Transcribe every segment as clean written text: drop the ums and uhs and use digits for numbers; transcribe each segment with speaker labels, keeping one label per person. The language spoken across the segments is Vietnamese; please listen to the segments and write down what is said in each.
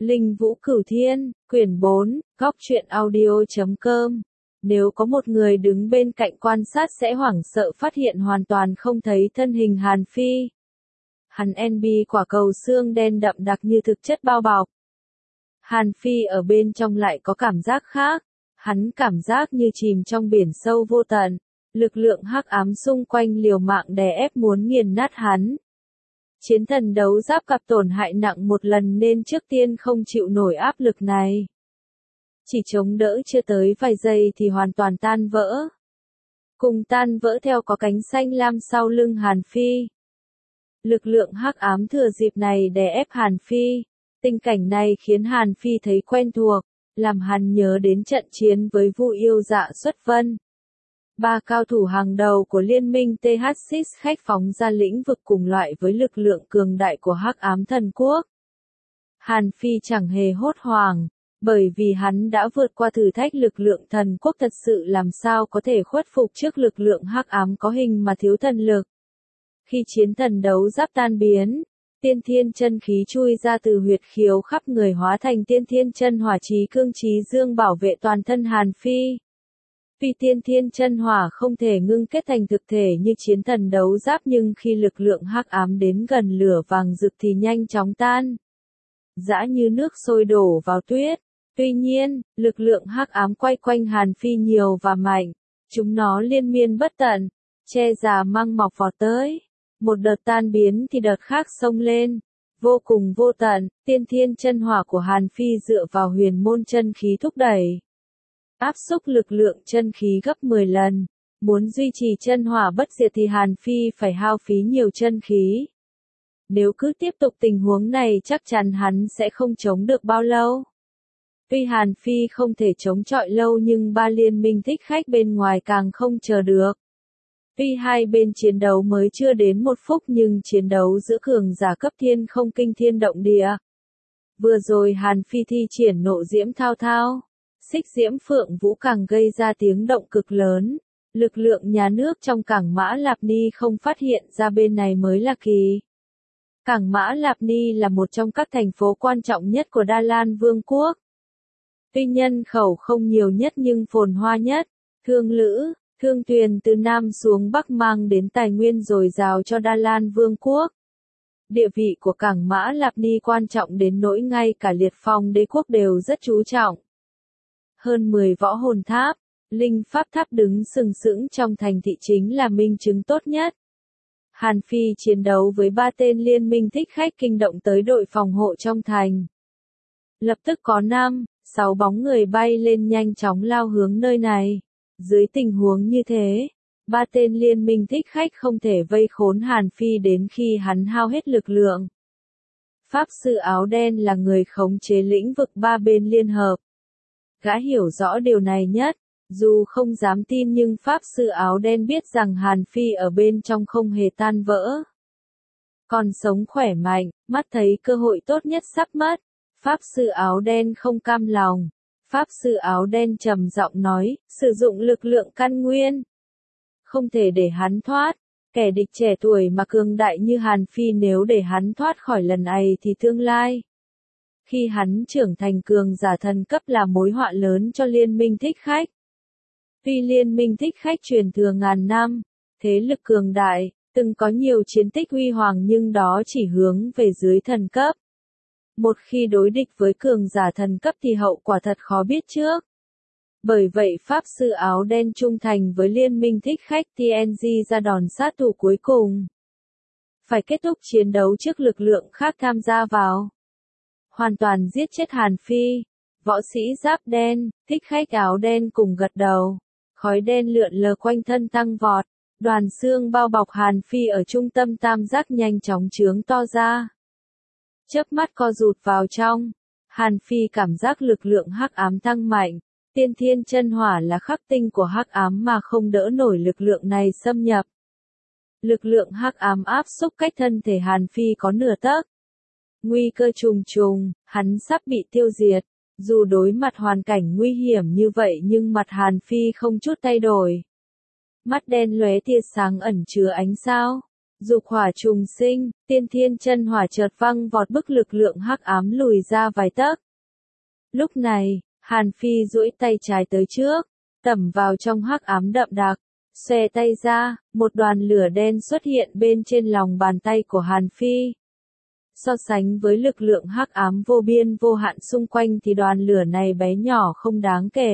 Speaker 1: Linh Vũ Cửu Thiên, quyển 4, góc truyện audio.com. Nếu có một người đứng bên cạnh quan sát sẽ hoảng sợ phát hiện hoàn toàn không thấy thân hình Hàn Phi. Hắn NB quả cầu xương đen đậm đặc như thực chất bao bọc. Hàn Phi ở bên trong lại có cảm giác khác. Hắn cảm giác như chìm trong biển sâu vô tận. Lực lượng hắc ám xung quanh liều mạng đè ép muốn nghiền nát hắn. Chiến thần đấu giáp gặp tổn hại nặng một lần nên trước tiên không chịu nổi áp lực này. Chỉ chống đỡ chưa tới vài giây thì hoàn toàn tan vỡ. Cùng tan vỡ theo có cánh xanh lam sau lưng Hàn Phi. Lực lượng hắc ám thừa dịp này đè ép Hàn Phi. Tình cảnh này khiến Hàn Phi thấy quen thuộc, làm hắn nhớ đến trận chiến với Vu Yêu Dạ Xuất Vân. Ba cao thủ hàng đầu của liên minh THX khách phóng ra lĩnh vực cùng loại với lực lượng cường đại của hắc ám thần quốc. Hàn Phi chẳng hề hốt hoảng, bởi vì hắn đã vượt qua thử thách lực lượng thần quốc thật sự làm sao có thể khuất phục trước lực lượng hắc ám có hình mà thiếu thần lực. Khi chiến thần đấu giáp tan biến, tiên thiên chân khí chui ra từ huyệt khiếu khắp người hóa thành tiên thiên chân hỏa chí cương chí dương bảo vệ toàn thân Hàn Phi. Vì tiên thiên chân hỏa không thể ngưng kết thành thực thể như chiến thần đấu giáp nhưng khi lực lượng hắc ám đến gần lửa vàng rực thì nhanh chóng tan. Dã như nước sôi đổ vào tuyết. Tuy nhiên, lực lượng hắc ám quay quanh Hàn Phi nhiều và mạnh. Chúng nó liên miên bất tận, che già măng mọc vọt tới. Một đợt tan biến thì đợt khác xông lên. Vô cùng vô tận, tiên thiên chân hỏa của Hàn Phi dựa vào huyền môn chân khí thúc đẩy. Áp xúc lực lượng chân khí gấp 10 lần. Muốn duy trì chân hỏa bất diệt thì Hàn Phi phải hao phí nhiều chân khí. Nếu cứ tiếp tục tình huống này chắc chắn hắn sẽ không chống được bao lâu. Tuy Hàn Phi không thể chống chọi lâu nhưng ba liên minh thích khách bên ngoài càng không chờ được. Tuy hai bên chiến đấu mới chưa đến một phút nhưng chiến đấu giữa cường giả cấp thiên không kinh thiên động địa. Vừa rồi Hàn Phi thi triển nộ diễm thao thao. Xích diễm phượng vũ càng gây ra tiếng động cực lớn. Lực lượng nhà nước trong cảng Mã Lạp Ni không phát hiện ra bên này mới là kỳ. Cảng Mã Lạp Ni là một trong các thành phố quan trọng nhất của Đa Lan Vương quốc. Tuy nhân khẩu không nhiều nhất nhưng phồn hoa nhất. Thương lữ, thương thuyền từ Nam xuống Bắc mang đến tài nguyên dồi dào cho Đa Lan Vương quốc. Địa vị của cảng Mã Lạp Ni quan trọng đến nỗi ngay cả Liệt Phong đế quốc đều rất chú trọng. Hơn 10 võ hồn tháp, linh pháp tháp đứng sừng sững trong thành thị chính là minh chứng tốt nhất. Hàn Phi chiến đấu với 3 tên liên minh thích khách kinh động tới đội phòng hộ trong thành. Lập tức có 5-6 bóng người bay lên nhanh chóng lao hướng nơi này. Dưới tình huống như thế, 3 tên liên minh thích khách không thể vây khốn Hàn Phi đến khi hắn hao hết lực lượng. Pháp sư áo đen là người khống chế lĩnh vực ba bên liên hợp. Gã hiểu rõ điều này nhất, dù không dám tin nhưng Pháp sư áo đen biết rằng Hàn Phi ở bên trong không hề tan vỡ. Còn sống khỏe mạnh, mắt thấy cơ hội tốt nhất sắp mất. Pháp sư áo đen không cam lòng. Pháp sư áo đen trầm giọng nói, sử dụng lực lượng căn nguyên. Không thể để hắn thoát. Kẻ địch trẻ tuổi mà cường đại như Hàn Phi nếu để hắn thoát khỏi lần này thì tương lai. Khi hắn trưởng thành cường giả thần cấp là mối họa lớn cho liên minh thích khách. Tuy liên minh thích khách truyền thừa ngàn năm, thế lực cường đại, từng có nhiều chiến tích huy hoàng nhưng đó chỉ hướng về dưới thần cấp. Một khi đối địch với cường giả thần cấp thì hậu quả thật khó biết trước. Bởi vậy Pháp sư áo đen trung thành với liên minh thích khách TNG ra đòn sát thủ cuối cùng. Phải kết thúc chiến đấu trước lực lượng khác tham gia vào. Hoàn toàn giết chết Hàn Phi. Võ sĩ giáp đen, thích khách áo đen cùng gật đầu. Khói đen lượn lờ quanh thân tăng vọt. Đoàn xương bao bọc Hàn Phi ở trung tâm tam giác nhanh chóng trướng to ra. Chớp mắt co rụt vào trong. Hàn Phi cảm giác lực lượng hắc ám tăng mạnh. Tiên thiên chân hỏa là khắc tinh của hắc ám mà không đỡ nổi lực lượng này xâm nhập. Lực lượng hắc ám áp xúc cách thân thể Hàn Phi có nửa tấc. Nguy cơ trùng trùng, hắn sắp bị tiêu diệt. Dù đối mặt hoàn cảnh nguy hiểm như vậy nhưng mặt Hàn Phi không chút thay đổi. Mắt đen lóe tia sáng ẩn chứa ánh sao. Dục hỏa trùng sinh, tiên thiên chân hỏa chợt văng vọt bức lực lượng hắc ám lùi ra vài tấc. Lúc này, Hàn Phi duỗi tay trái tới trước, tẩm vào trong hắc ám đậm đặc, xòe tay ra, một đoàn lửa đen xuất hiện bên trên lòng bàn tay của Hàn Phi. So sánh với lực lượng hắc ám vô biên vô hạn xung quanh thì đoàn lửa này bé nhỏ không đáng kể.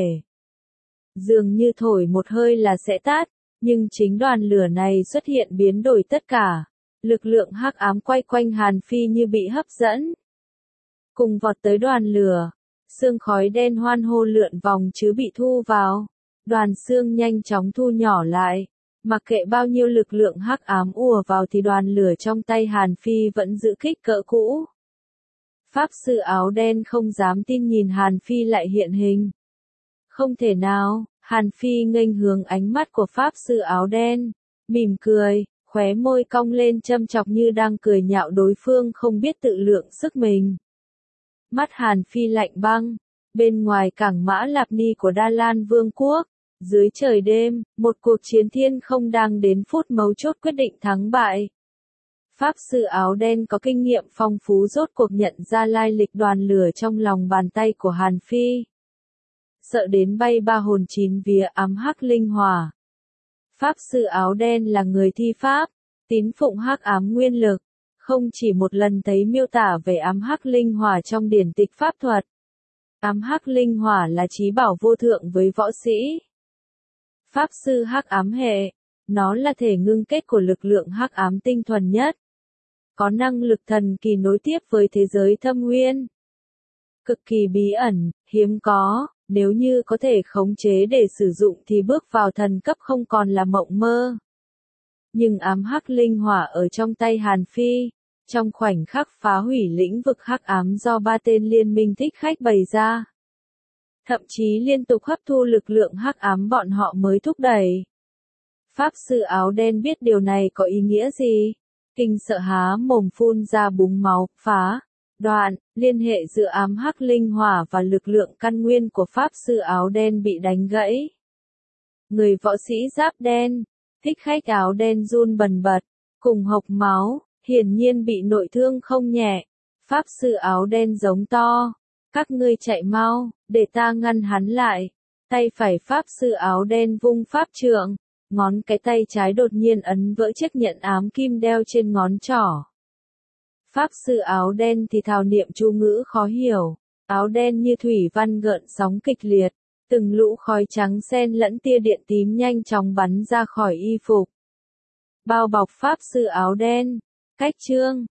Speaker 1: Dường như thổi một hơi là sẽ tắt, nhưng chính đoàn lửa này xuất hiện biến đổi tất cả. Lực lượng hắc ám quay quanh Hàn Phi như bị hấp dẫn. Cùng vọt tới đoàn lửa, sương khói đen hoan hô lượn vòng chứ bị thu vào. Đoàn sương nhanh chóng thu nhỏ lại. Mặc kệ bao nhiêu lực lượng hắc ám ùa vào thì đoàn lửa trong tay Hàn Phi vẫn giữ kích cỡ cũ. Pháp sư áo đen không dám tin nhìn Hàn Phi lại hiện hình. Không thể nào, Hàn Phi nghênh hướng ánh mắt của Pháp sư áo đen, mỉm cười, khóe môi cong lên châm chọc như đang cười nhạo đối phương không biết tự lượng sức mình. Mắt Hàn Phi lạnh băng, bên ngoài cảng Mã Lạp Ni của Đa Lan Vương quốc. Dưới trời đêm, một cuộc chiến thiên không đang đến phút mấu chốt quyết định thắng bại. Pháp sư áo đen có kinh nghiệm phong phú rốt cuộc nhận ra lai lịch đoàn lửa trong lòng bàn tay của Hàn Phi. Sợ đến bay ba hồn chín vía ám hắc linh hỏa. Pháp sư áo đen là người thi pháp, tín phụng hắc ám nguyên lực, không chỉ một lần thấy miêu tả về ám hắc linh hỏa trong điển tịch pháp thuật. Ám hắc linh hỏa là chí bảo vô thượng với võ sĩ. Pháp sư hắc ám hệ, nó là thể ngưng kết của lực lượng hắc ám tinh thuần nhất. Có năng lực thần kỳ nối tiếp với thế giới thâm nguyên. Cực kỳ bí ẩn, hiếm có, nếu như có thể khống chế để sử dụng thì bước vào thần cấp không còn là mộng mơ. Nhưng ám hắc linh hỏa ở trong tay Hàn Phi, trong khoảnh khắc phá hủy lĩnh vực hắc ám do ba tên liên minh thích khách bày ra. Thậm chí liên tục hấp thu lực lượng hắc ám bọn họ mới thúc đẩy. Pháp sư áo đen biết điều này có ý nghĩa gì? Kinh sợ há mồm phun ra búng máu, phá, đoạn, liên hệ giữa ám hắc linh hỏa và lực lượng căn nguyên của Pháp sư áo đen bị đánh gãy. Người võ sĩ giáp đen, thích khách áo đen run bần bật, cùng hộc máu, hiển nhiên bị nội thương không nhẹ. Pháp sư áo đen giống to. Các ngươi chạy mau, để ta ngăn hắn lại. Tay phải Pháp sư áo đen vung pháp trượng, ngón cái tay trái đột nhiên ấn vỡ chiếc nhẫn ám kim đeo trên ngón trỏ. Pháp sư áo đen thì thào niệm chú ngữ khó hiểu, áo đen như thủy văn gợn sóng kịch liệt, từng lũ khói trắng xen lẫn tia điện tím nhanh chóng bắn ra khỏi y phục. Bao bọc Pháp sư áo đen, cách chương.